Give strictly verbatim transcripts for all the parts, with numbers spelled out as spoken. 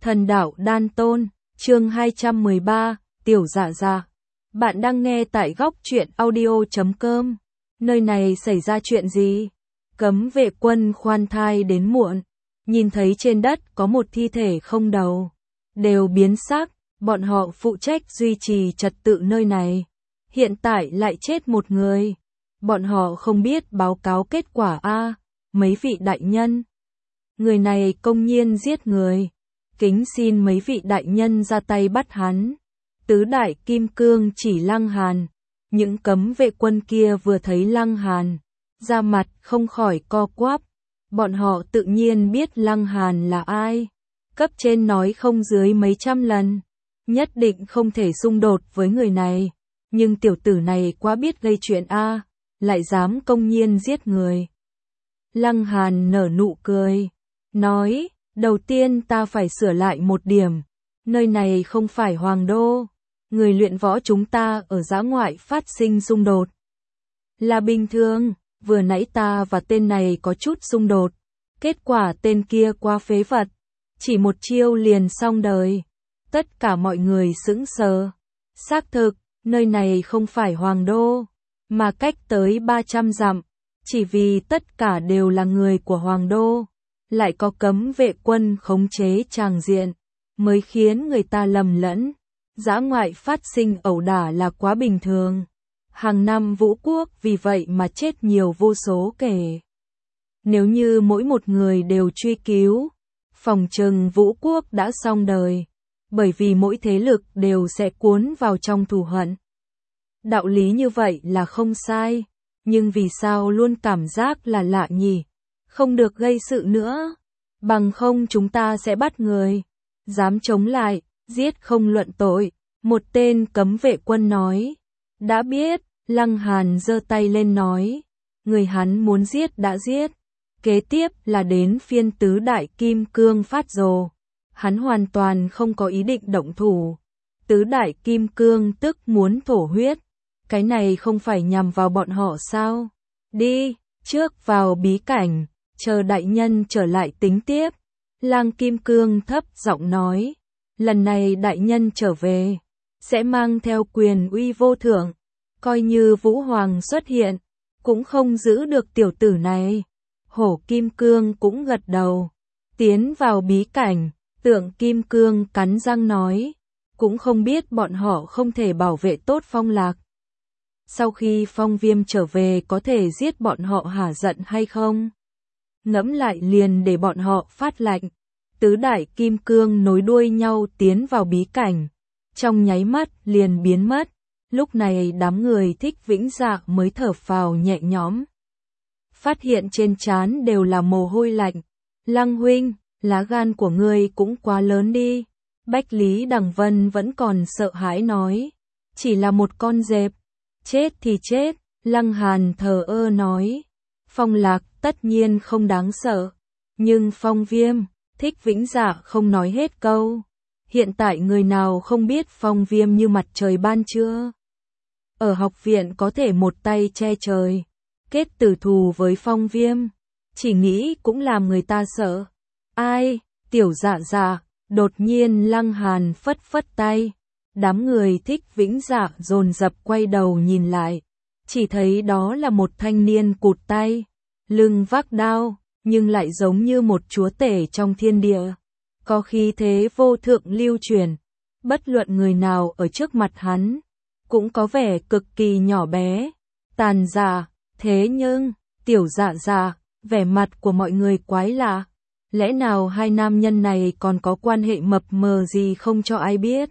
Thần đạo đan tôn, chương hai trăm mười ba, Tiểu Dạ Dạ. Bạn đang nghe tại góc truyện audio chấm com. Nơi này xảy ra chuyện gì? Cấm vệ quân khoan thai đến muộn, nhìn thấy trên đất có một thi thể không đầu, đều biến sắc, bọn họ phụ trách duy trì trật tự nơi này. Hiện tại lại chết một người. Bọn họ không biết báo cáo kết quả a, mấy vị đại nhân. Người này công nhiên giết người. Kính xin mấy vị đại nhân ra tay bắt hắn. Tứ đại kim cương chỉ Lăng Hàn. Những cấm vệ quân kia vừa thấy Lăng Hàn, da mặt không khỏi co quắp. Bọn họ tự nhiên biết Lăng Hàn là ai. Cấp trên nói không dưới mấy trăm lần, nhất định không thể xung đột với người này. Nhưng tiểu tử này quá biết gây chuyện a, lại dám công nhiên giết người. Lăng Hàn nở nụ cười, nói, đầu tiên ta phải sửa lại một điểm. Nơi này không phải hoàng đô. Người luyện võ chúng ta ở dã ngoại phát sinh xung đột là bình thường. Vừa nãy ta và tên này có chút xung đột. Kết quả tên kia quá phế vật, chỉ một chiêu liền xong đời. Tất cả mọi người sững sờ. Xác thực, nơi này không phải hoàng đô, mà cách tới ba trăm dặm. Chỉ vì tất cả đều là người của hoàng đô, lại có cấm vệ quân khống chế tràng diện, mới khiến người ta lầm lẫn. Dã ngoại phát sinh ẩu đả là quá bình thường. Hàng năm Vũ Quốc vì vậy mà chết nhiều vô số kể. Nếu như mỗi một người đều truy cứu, phòng chừng Vũ Quốc đã xong đời. Bởi vì mỗi thế lực đều sẽ cuốn vào trong thù hận. Đạo lý như vậy là không sai, nhưng vì sao luôn cảm giác là lạ nhỉ? Không được gây sự nữa, bằng không chúng ta sẽ bắt người. Dám chống lại, giết không luận tội. Một tên cấm vệ quân nói. Đã biết, Lăng Hàn giơ tay lên nói. Người hắn muốn giết đã giết. Kế tiếp là đến phiên tứ đại kim cương phát rồ. Hắn hoàn toàn không có ý định động thủ. Tứ đại kim cương tức muốn thổ huyết. Cái này không phải nhằm vào bọn họ sao? Đi, trước vào bí cảnh, chờ đại nhân trở lại tính tiếp. Lang Kim Cương thấp giọng nói. Lần này đại nhân trở về, sẽ mang theo quyền uy vô thượng. Coi như Vũ Hoàng xuất hiện, cũng không giữ được tiểu tử này. Hổ Kim Cương cũng gật đầu. Tiến vào bí cảnh, Tượng Kim Cương cắn răng nói. Cũng không biết bọn họ không thể bảo vệ tốt Phong Lạc. Sau khi Phong Viêm trở về có thể giết bọn họ hả giận hay không? Ngẫm lại liền để bọn họ phát lạnh. Tứ đại kim cương nối đuôi nhau tiến vào bí cảnh. Trong nháy mắt liền biến mất. Lúc này đám người Thích Vĩnh Dạ mới thở phào nhẹ nhõm. Phát hiện trên trán đều là mồ hôi lạnh. Lăng huynh, lá gan của ngươi cũng quá lớn đi. Bách Lý Đằng Vân vẫn còn sợ hãi nói. Chỉ là một con dẹp. Chết thì chết, Lăng Hàn thờ ơ nói. Phong Lạc tất nhiên không đáng sợ. Nhưng Phong Viêm, Thích Vĩnh Dạ không nói hết câu. Hiện tại người nào không biết Phong Viêm như mặt trời ban trưa. Ở học viện có thể một tay che trời. Kết tử thù với Phong Viêm. Chỉ nghĩ cũng làm người ta sợ. Ai, Tiểu Dạ Dạ. Đột nhiên Lăng Hàn phất phất tay. Đám người Thích Vĩnh Dạ dồn dập quay đầu nhìn lại. Chỉ thấy đó là một thanh niên cụt tay, lưng vác đao, nhưng lại giống như một chúa tể trong thiên địa. Có khí thế vô thượng lưu truyền. Bất luận người nào ở trước mặt hắn, cũng có vẻ cực kỳ nhỏ bé, tàn dạ. Thế nhưng, Tiểu Dạ Dạ, vẻ mặt của mọi người quái lạ. Lẽ nào hai nam nhân này còn có quan hệ mập mờ gì không cho ai biết?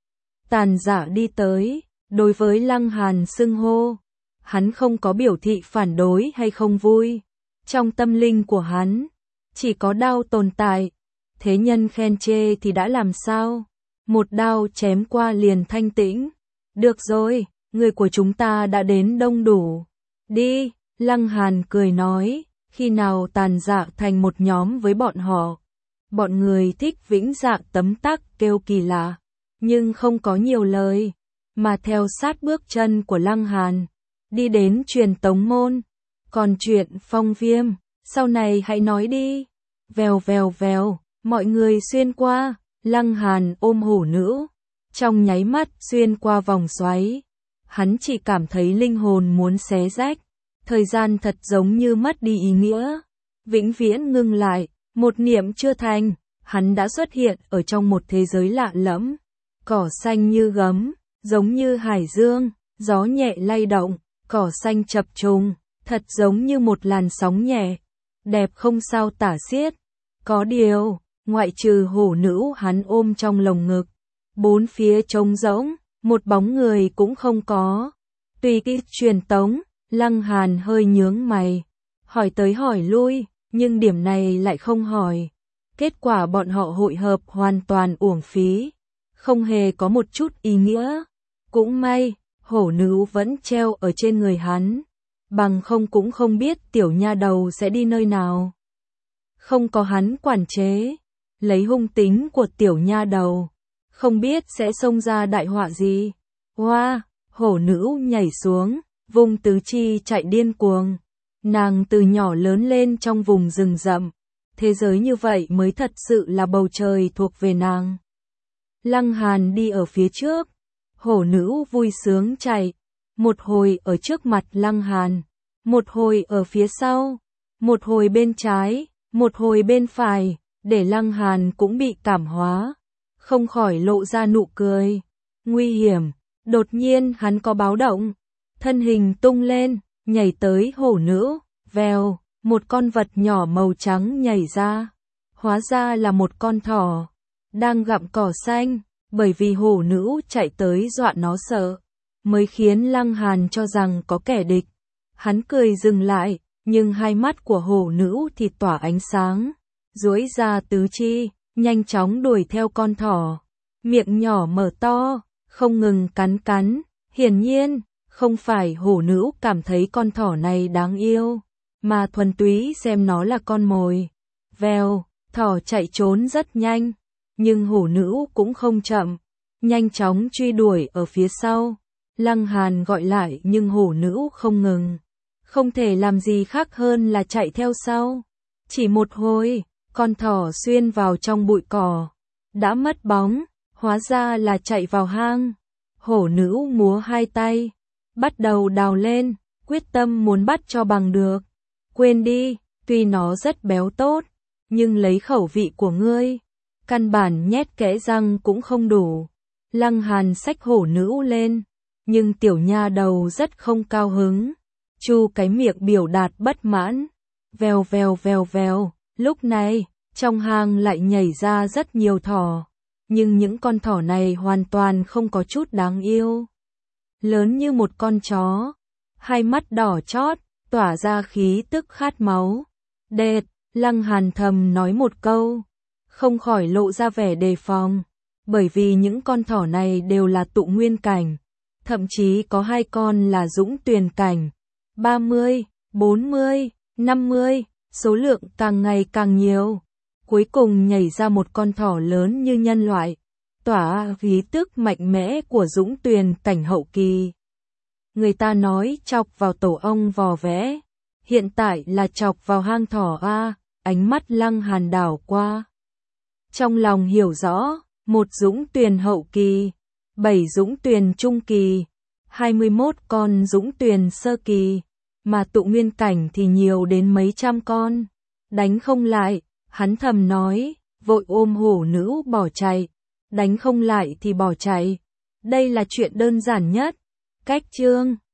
Tàn giả đi tới, đối với Lăng Hàn xưng hô. Hắn không có biểu thị phản đối hay không vui. Trong tâm linh của hắn, chỉ có đao tồn tại. Thế nhân khen chê thì đã làm sao? Một đao chém qua liền thanh tĩnh. Được rồi, người của chúng ta đã đến đông đủ. Đi, Lăng Hàn cười nói. Khi nào tàn dạ thành một nhóm với bọn họ, bọn người Thích Vĩnh Dạ tấm tắc kêu kỳ lạ, nhưng không có nhiều lời, mà theo sát bước chân của Lăng Hàn, đi đến truyền tống môn. Còn chuyện Phong Viêm, sau này hãy nói đi. Vèo vèo vèo, mọi người xuyên qua, Lăng Hàn ôm hổ nữ, trong nháy mắt xuyên qua vòng xoáy. Hắn chỉ cảm thấy linh hồn muốn xé rách, thời gian thật giống như mất đi ý nghĩa, vĩnh viễn ngưng lại, một niệm chưa thành, hắn đã xuất hiện ở trong một thế giới lạ lẫm, cỏ xanh như gấm, giống như hải dương, gió nhẹ lay động, cỏ xanh chập trùng, thật giống như một làn sóng nhẹ, đẹp không sao tả xiết. Có điều, ngoại trừ hổ nữ hắn ôm trong lồng ngực, bốn phía trống rỗng, một bóng người cũng không có. Tùy kỹ truyền tống, Lăng Hàn hơi nhướng mày, hỏi tới hỏi lui, nhưng điểm này lại không hỏi. Kết quả bọn họ hội hợp hoàn toàn uổng phí, không hề có một chút ý nghĩa. Cũng may, hổ nữ vẫn treo ở trên người hắn, bằng không cũng không biết tiểu nha đầu sẽ đi nơi nào. Không có hắn quản chế, lấy hung tính của tiểu nha đầu, không biết sẽ xông ra đại họa gì. Hoa, hổ nữ nhảy xuống, vùng tứ chi chạy điên cuồng. Nàng từ nhỏ lớn lên trong vùng rừng rậm, thế giới như vậy mới thật sự là bầu trời thuộc về nàng. Lăng Hàn đi ở phía trước, hổ nữ vui sướng chạy, một hồi ở trước mặt Lăng Hàn, một hồi ở phía sau, một hồi bên trái, một hồi bên phải, để Lăng Hàn cũng bị cảm hóa, không khỏi lộ ra nụ cười. Nguy hiểm, đột nhiên hắn có báo động, thân hình tung lên, nhảy tới hổ nữ, vèo, một con vật nhỏ màu trắng nhảy ra, hóa ra là một con thỏ, đang gặm cỏ xanh, bởi vì hổ nữ chạy tới dọa nó sợ, mới khiến Lăng Hàn cho rằng có kẻ địch. Hắn cười dừng lại, nhưng hai mắt của hổ nữ thì tỏa ánh sáng, duỗi ra tứ chi, nhanh chóng đuổi theo con thỏ, miệng nhỏ mở to, không ngừng cắn cắn, hiển nhiên, không phải hổ nữ cảm thấy con thỏ này đáng yêu, mà thuần túy xem nó là con mồi. Vèo, thỏ chạy trốn rất nhanh, nhưng hổ nữ cũng không chậm, nhanh chóng truy đuổi ở phía sau. Lăng Hàn gọi lại nhưng hổ nữ không ngừng, không thể làm gì khác hơn là chạy theo sau. Chỉ một hồi, con thỏ xuyên vào trong bụi cỏ, đã mất bóng, hóa ra là chạy vào hang. Hổ nữ múa hai tay, bắt đầu đào lên, quyết tâm muốn bắt cho bằng được. Quên đi, tuy nó rất béo tốt, nhưng lấy khẩu vị của ngươi, căn bản nhét kẽ răng cũng không đủ. Lăng Hàn xách hổ nữ lên, nhưng tiểu nha đầu rất không cao hứng, chu cái miệng biểu đạt bất mãn. Vèo vèo vèo vèo, lúc này, trong hang lại nhảy ra rất nhiều thỏ, nhưng những con thỏ này hoàn toàn không có chút đáng yêu. Lớn như một con chó, hai mắt đỏ chót, tỏa ra khí tức khát máu. Đệt, Lăng Hàn thầm nói một câu, không khỏi lộ ra vẻ đề phòng, bởi vì những con thỏ này đều là tụ nguyên cảnh, thậm chí có hai con là dũng tuyền cảnh. ba mươi, bốn mươi, năm mươi, số lượng càng ngày càng nhiều. Cuối cùng nhảy ra một con thỏ lớn như nhân loại, tỏa khí tức mạnh mẽ của dũng tuyền cảnh hậu kỳ. Người ta nói chọc vào tổ ong vò vẽ, hiện tại là chọc vào hang thỏ a. Ánh mắt Lăng Hàn đảo qua, trong lòng hiểu rõ, một dũng tuyền hậu kỳ, bảy dũng tuyền trung kỳ, hai mươi mốt con dũng tuyền sơ kỳ, mà tụ nguyên cảnh thì nhiều đến mấy trăm con. Đánh không lại, hắn thầm nói, vội ôm hổ nữ bỏ chạy. Đánh không lại thì bỏ chạy. Đây là chuyện đơn giản nhất. Cách chương